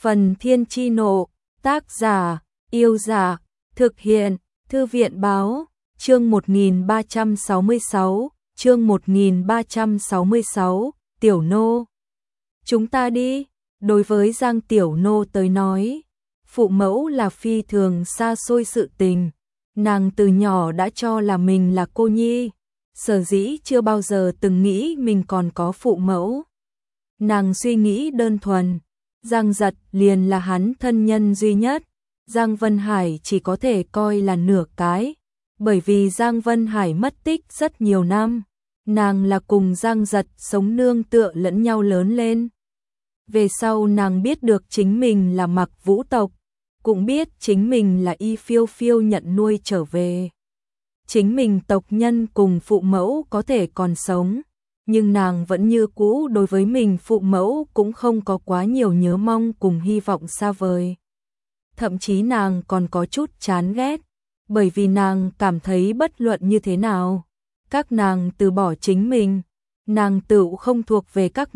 Phần Thiên Chi Nộ, tác giả, Yêu Giả, thực hiện, Thư viện Báo, chương 1366, chương 1366, Tiểu Nô. Chúng ta đi, đối với Giang Tiểu Nô tới nói, phụ mẫu là phi thường xa xôi sự tình, nàng từ nhỏ đã cho là mình là cô nhi, sở dĩ chưa bao giờ từng nghĩ mình còn có phụ mẫu. Nàng suy nghĩ đơn thuần, Giang Giật liền là hắn thân nhân duy nhất, Giang Vân Hải chỉ có thể coi là nửa cái, bởi vì Giang Vân Hải mất tích rất nhiều năm, nàng là cùng Giang Giật sống nương tựa lẫn nhau lớn lên. Về sau nàng biết được chính mình là Mặc Vũ tộc, cũng biết chính mình là Y Phiêu Phiêu nhận nuôi trở về. Chính mình tộc nhân cùng phụ mẫu có thể còn sống, nhưng nàng vẫn như cũ đối với mình phụ mẫu cũng không có quá nhiều nhớ mong cùng hy vọng xa vời. Thậm chí nàng còn có chút chán ghét, bởi vì nàng cảm thấy bất luận như thế nào, các nàng từ bỏ chính mình, nàng tự không thuộc về các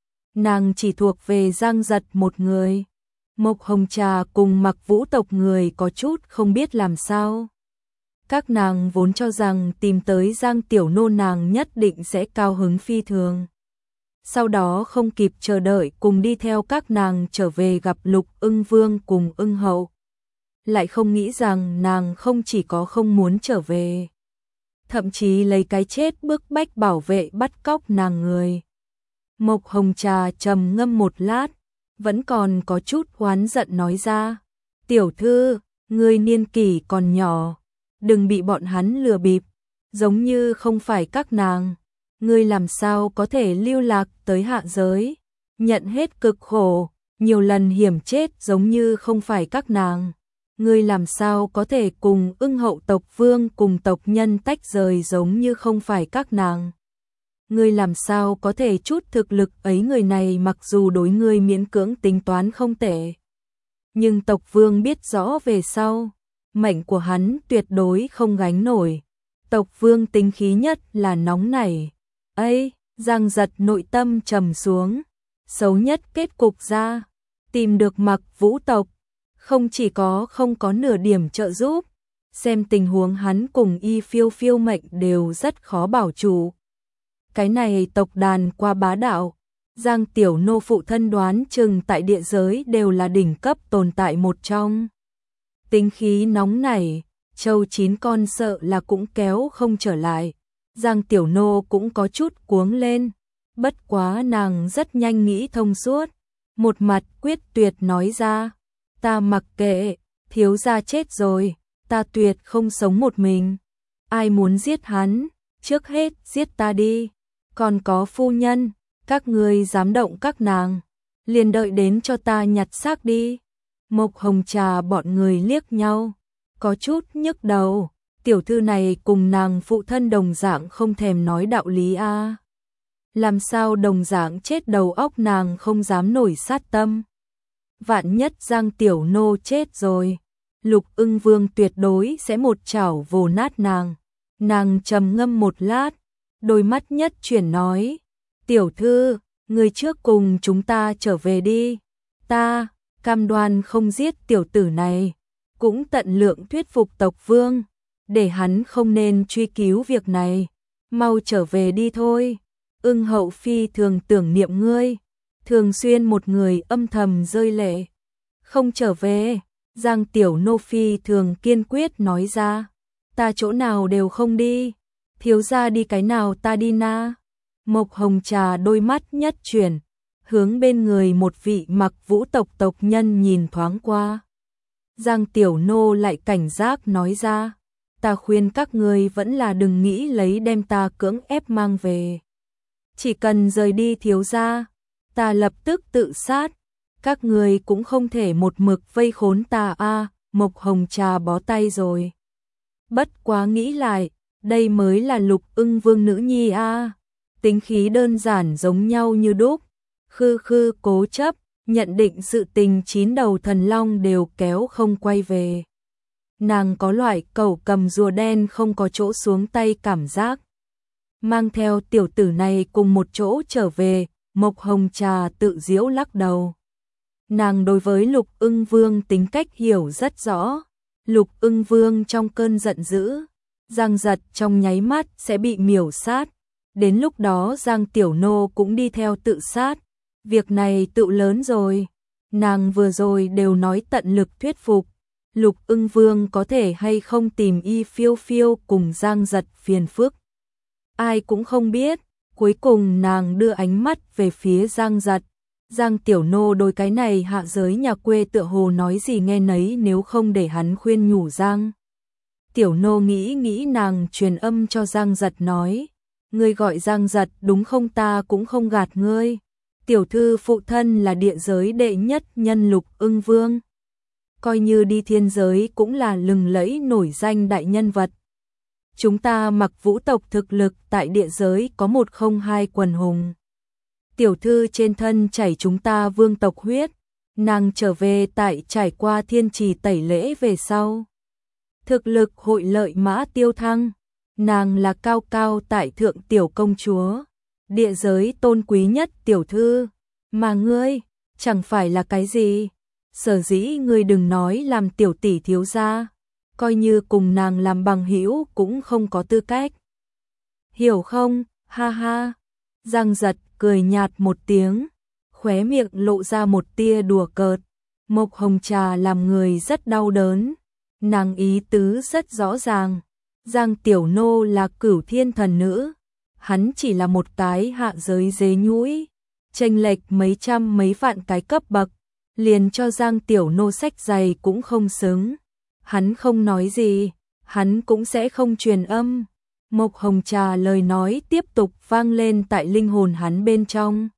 nàng chỉ thuộc về Giang Giật một người. Mộc Hồng Trà cùng Mặc Vũ tộc người có chút không biết làm sao. Các nàng vốn cho rằng tìm tới Giang Tiểu Nô nàng nhất định sẽ cao hứng phi thường. Sau đó không kịp chờ đợi cùng đi theo các nàng trở về gặp Lục Ưng Vương cùng Ưng Hậu. Lại không nghĩ rằng nàng không chỉ có không muốn trở về, thậm chí lấy cái chết bức bách bảo vệ bắt cóc nàng người. Mộc Hồng Trà trầm ngâm một lát, vẫn còn có chút oán giận nói ra, tiểu thư, ngươi niên kỷ còn nhỏ, đừng bị bọn hắn lừa bịp, giống như không phải các nàng, ngươi làm sao có thể lưu lạc tới hạ giới, nhận hết cực khổ, nhiều lần hiểm chết giống như không phải các nàng, ngươi làm sao có thể cùng Ưng Hậu tộc vương cùng tộc nhân tách rời giống như không phải các nàng. Ngươi làm sao có thể chút thực lực ấy, người này mặc dù đối ngươi miễn cưỡng tính toán không tệ, nhưng tộc vương biết rõ về sau, mệnh của hắn tuyệt đối không gánh nổi. Tộc vương tính khí nhất là nóng nảy. Ấy, Giang Giật nội tâm trầm xuống, xấu nhất kết cục ra, tìm được Mặc Vũ tộc, không chỉ có không có nửa điểm trợ giúp, xem tình huống hắn cùng Y Phiêu Phiêu mệnh đều rất khó bảo chủ. Cái này tộc đàn qua bá đạo, Giang Tiểu Nô phụ thân đoán chừng tại địa giới đều là đỉnh cấp tồn tại một trong. Tính khí nóng nảy, trâu chín con sợ là cũng kéo không trở lại. Giang Tiểu Nô cũng có chút cuống lên, bất quá nàng rất nhanh nghĩ thông suốt, một mặt quyết tuyệt nói ra, ta mặc kệ, thiếu gia chết rồi, ta tuyệt không sống một mình. Ai muốn giết hắn, trước hết giết ta đi. Còn có phu nhân, các ngươi dám động các nàng, liền đợi đến cho ta nhặt xác đi. Mộc Hồng Trà bọn người liếc nhau, có chút nhức đầu, tiểu thư này cùng nàng phụ thân đồng dạng không thèm nói đạo lý a. Làm sao đồng dạng chết đầu óc nàng không dám nổi sát tâm. Vạn nhất Giang Tiểu Nô chết rồi, Lục Ưng Vương tuyệt đối sẽ một chảo vồ nát nàng. Nàng trầm ngâm một lát, đôi mắt nhất chuyển nói, tiểu thư, người trước cùng chúng ta trở về đi, ta cam đoan không giết tiểu tử này, cũng tận lượng thuyết phục tộc vương, để hắn không nên truy cứu việc này, mau trở về đi thôi. Ưng Hậu phi thường tưởng niệm ngươi, thường xuyên một người âm thầm rơi lệ. Không trở về, Giang Tiểu Nô phi thường kiên quyết nói ra, ta chỗ nào đều không đi, thiếu gia đi cái nào ta đi na. Mộc Hồng Trà đôi mắt nhất chuyển, hướng bên người một vị Mặc Vũ tộc tộc nhân nhìn thoáng qua. Giang Tiểu Nô lại cảnh giác nói ra, ta khuyên các ngươi vẫn là đừng nghĩ lấy đem ta cưỡng ép mang về. Chỉ cần rời đi thiếu gia, ta lập tức tự sát, các ngươi cũng không thể một mực vây khốn ta a. Mộc Hồng Trà bó tay rồi. Bất quá nghĩ lại, đây mới là Lục Ưng Vương nữ nhi a, tính khí đơn giản giống nhau như đúc, khư khư cố chấp, nhận định sự tình chín đầu thần long đều kéo không quay về. Nàng có loại cẩu cầm rùa đen không có chỗ xuống tay cảm giác. Mang theo tiểu tử này cùng một chỗ trở về, Mộc Hồng Trà tự giễu lắc đầu. Nàng đối với Lục Ưng Vương tính cách hiểu rất rõ. Lục Ưng Vương trong cơn giận dữ, Giang Giật trong nháy mắt sẽ bị miểu sát. Đến lúc đó Giang Tiểu Nô cũng đi theo tự sát. Việc này tựu lớn rồi. Nàng vừa rồi đều nói tận lực thuyết phục. Lục Ưng Vương có thể hay không tìm Y Phiêu Phiêu cùng Giang Giật phiền phức. Ai cũng không biết. Cuối cùng nàng đưa ánh mắt về phía Giang Giật. Giang Tiểu Nô đối cái này hạ giới nhà quê tựa hồ nói gì nghe nấy, nếu không để hắn khuyên nhủ Giang Tiểu Nô nghĩ nàng truyền âm cho Giang Giật nói. Ngươi gọi Giang Giật đúng không, ta cũng không gạt ngươi. Tiểu thư phụ thân là địa giới đệ nhất nhân Lục Ưng Vương. Coi như đi thiên giới cũng là lừng lẫy nổi danh đại nhân vật. Chúng ta Mặc Vũ tộc thực lực tại địa giới có 102 quần hùng. Tiểu thư trên thân chảy chúng ta vương tộc huyết. Nàng trở về tại trải qua thiên trì tẩy lễ về sau. Thực lực hội lợi mã tiêu thăng. Nàng là cao cao tại thượng tiểu công chúa. Địa giới tôn quý nhất tiểu thư. Mà ngươi, chẳng phải là cái gì. Sở dĩ ngươi đừng nói làm tiểu tỷ thiếu gia. Coi như cùng nàng làm bằng hữu cũng không có tư cách. Hiểu không, ha ha. Giang Giật cười nhạt một tiếng, khóe miệng lộ ra một tia đùa cợt. Mộc Hồng Trà làm người rất đau đớn. Nàng ý tứ rất rõ ràng. Giang Tiểu Nô là Cửu Thiên thần nữ. Hắn chỉ là một cái hạ giới dế nhũi. Chênh lệch mấy trăm mấy vạn cái cấp bậc. Liền cho Giang Tiểu Nô sách giày cũng không xứng. Hắn không nói gì, hắn cũng sẽ không truyền âm. Mộc Hồng Trà lời nói tiếp tục vang lên tại linh hồn hắn bên trong.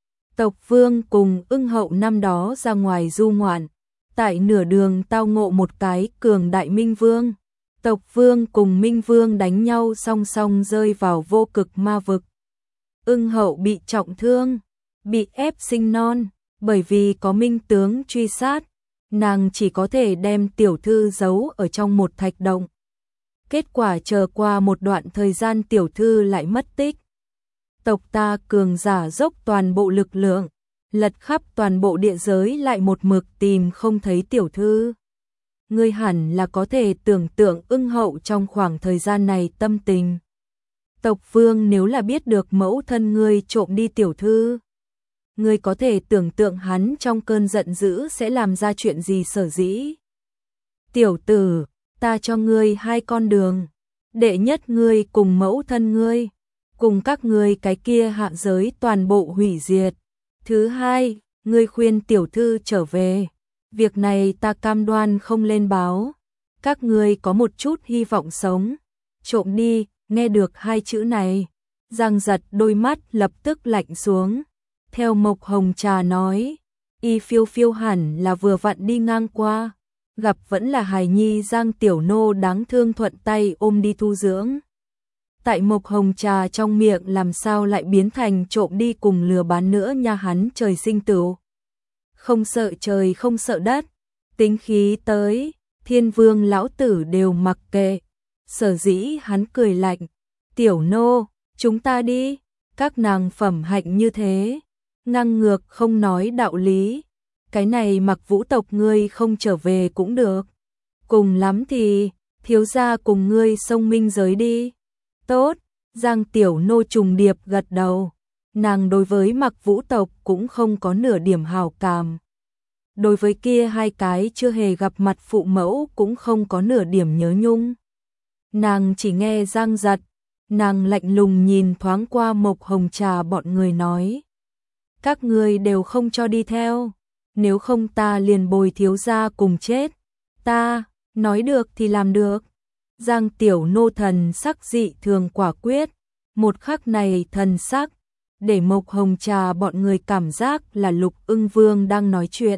Tộc Vương cùng Ưng Hậu năm đó ra ngoài du ngoạn. Tại nửa đường tao ngộ một cái cường đại Minh Vương. Tộc Vương cùng Minh Vương đánh nhau song song rơi vào vô cực ma vực. Ưng Hậu bị trọng thương, bị ép sinh non. Bởi vì có Minh tướng truy sát, nàng chỉ có thể đem tiểu thư giấu ở trong một thạch động. Kết quả chờ qua một đoạn thời gian tiểu thư lại mất tích. Tộc ta cường giả dốc toàn bộ lực lượng, lật khắp toàn bộ địa giới lại một mực tìm không thấy tiểu thư. Ngươi hẳn là có thể tưởng tượng Ưng Hậu trong khoảng thời gian này tâm tình. Tộc Vương nếu là biết được mẫu thân ngươi trộm đi tiểu thư, ngươi có thể tưởng tượng hắn trong cơn giận dữ sẽ làm ra chuyện gì sở dĩ. Tiểu tử, ta cho ngươi hai con đường. Đệ nhất, ngươi cùng mẫu thân ngươi, cùng các ngươi cái kia hạ giới toàn bộ hủy diệt. Thứ hai, ngươi khuyên tiểu thư trở về. Việc này ta cam đoan không lên báo. Các ngươi có một chút hy vọng sống. Trộm đi, nghe được hai chữ này. Giang Giật đôi mắt lập tức lạnh xuống. Theo Mộc Hồng Trà nói, Y Phiêu Phiêu hẳn là vừa vặn đi ngang qua, gặp vẫn là hài nhi Giang Tiểu Nô đáng thương thuận tay ôm đi thu dưỡng. Tại Mộc Hồng Trà trong miệng làm sao lại biến thành trộm đi cùng lừa bán nữa nha, hắn trời sinh tửu. Không sợ trời không sợ đất, tính khí tới, Thiên Vương lão tử đều mặc kệ. Sở dĩ hắn cười lạnh, Tiểu Nô, chúng ta đi, các nàng phẩm hạnh như thế. Ngang ngược không nói đạo lý. Cái này Mặc Vũ tộc ngươi không trở về cũng được. Cùng lắm thì, thiếu gia cùng ngươi xông minh giới đi. Tốt, Giang Tiểu Nô trùng điệp gật đầu. Nàng đối với Mặc Vũ tộc cũng không có nửa điểm hảo cảm. Đối với kia hai cái chưa hề gặp mặt phụ mẫu cũng không có nửa điểm nhớ nhung. Nàng chỉ nghe Giang Giật. Nàng lạnh lùng nhìn thoáng qua Mộc Hồng Trà bọn người nói. Các ngươi đều không cho đi theo, nếu không ta liền bồi thiếu gia cùng chết. Ta, nói được thì làm được. Giang Tiểu Nô thần sắc dị thường quả quyết, một khắc này thần sắc, để Mộc Hồng Trà bọn người cảm giác là Lục Ưng Vương đang nói chuyện.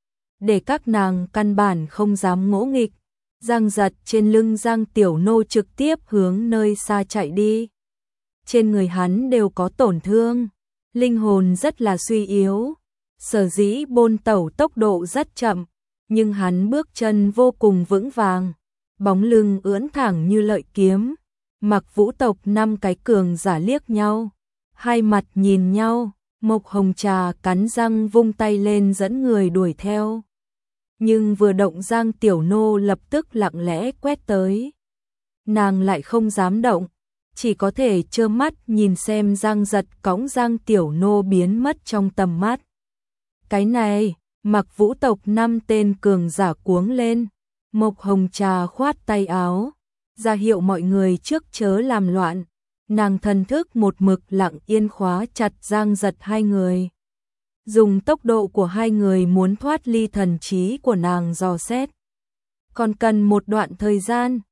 Để các nàng căn bản không dám ngỗ nghịch, Giang Giật trên lưng Giang Tiểu Nô trực tiếp hướng nơi xa chạy đi. Trên người hắn đều có tổn thương. Linh hồn rất là suy yếu, sở dĩ bôn tẩu tốc độ rất chậm, nhưng hắn bước chân vô cùng vững vàng, bóng lưng ưỡn thẳng như lợi kiếm. Mặc Vũ tộc năm cái cường giả liếc nhau, hai mặt nhìn nhau, Mộc Hồng Trà cắn răng vung tay lên dẫn người đuổi theo. Nhưng vừa động Giang Tiểu Nô lập tức lặng lẽ quét tới. Nàng lại không dám động, chỉ có thể trơ mắt nhìn xem Giang Giật cõng Giang Tiểu Nô biến mất trong tầm mắt. Cái này, Mặc Vũ tộc 5 tên cường giả cuống lên, Mộc Hồng Trà khoát tay áo, ra hiệu mọi người trước chớ làm loạn. Nàng thần thức một mực lặng yên khóa chặt Giang Giật hai người. Dùng tốc độ của hai người muốn thoát ly thần trí của nàng dò xét. Còn cần một đoạn thời gian.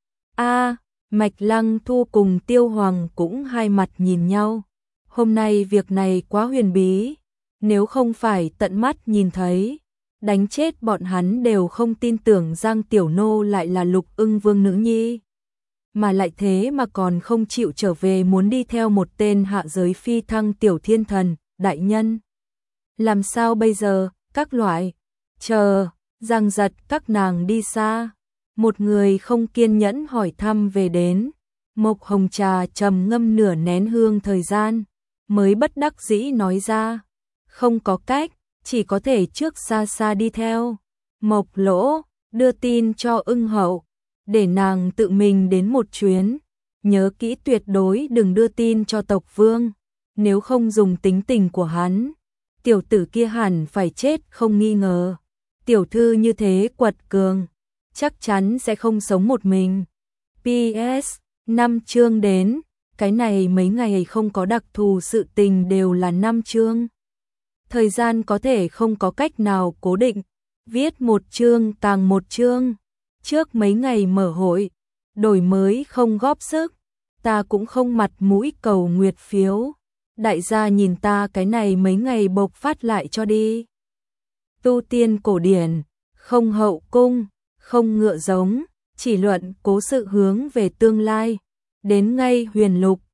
Mạch Lăng Thu cùng Tiêu Hoàng cũng hai mặt nhìn nhau. Hôm nay việc này quá huyền bí. Nếu không phải tận mắt nhìn thấy, đánh chết bọn hắn đều không tin tưởng Giang Tiểu Nô lại là Lục Ưng Vương nữ nhi. Mà lại thế mà còn không chịu trở về, muốn đi theo một tên hạ giới phi thăng tiểu thiên thần, đại nhân. Làm sao bây giờ, các loại, chờ, Giang Giật các nàng đi xa. Một người không kiên nhẫn hỏi thăm về đến. Mộc Hồng Trà trầm ngâm nửa nén hương thời gian, mới bất đắc dĩ nói ra. Không có cách, chỉ có thể trước xa xa đi theo. Mộc Lỗ, đưa tin cho Ưng Hậu, để nàng tự mình đến một chuyến. Nhớ kỹ tuyệt đối đừng đưa tin cho tộc vương, nếu không dùng tính tình của hắn. Tiểu tử kia hẳn phải chết không nghi ngờ. Tiểu thư như thế quật cường, chắc chắn sẽ không sống một mình. PS, 5 chương đến, cái này mấy ngày không có đặc thù sự tình đều là 5 chương. Thời gian có thể không có cách nào cố định, viết một chương tàng một chương. Trước mấy ngày mở hội, đổi mới không góp sức, ta cũng không mặt mũi cầu nguyệt phiếu. Đại gia nhìn ta cái này mấy ngày bộc phát lại cho đi. Tu tiên cổ điển, không hậu cung, không ngựa giống, chỉ luận cố sự hướng về tương lai. Đến ngay huyền lục,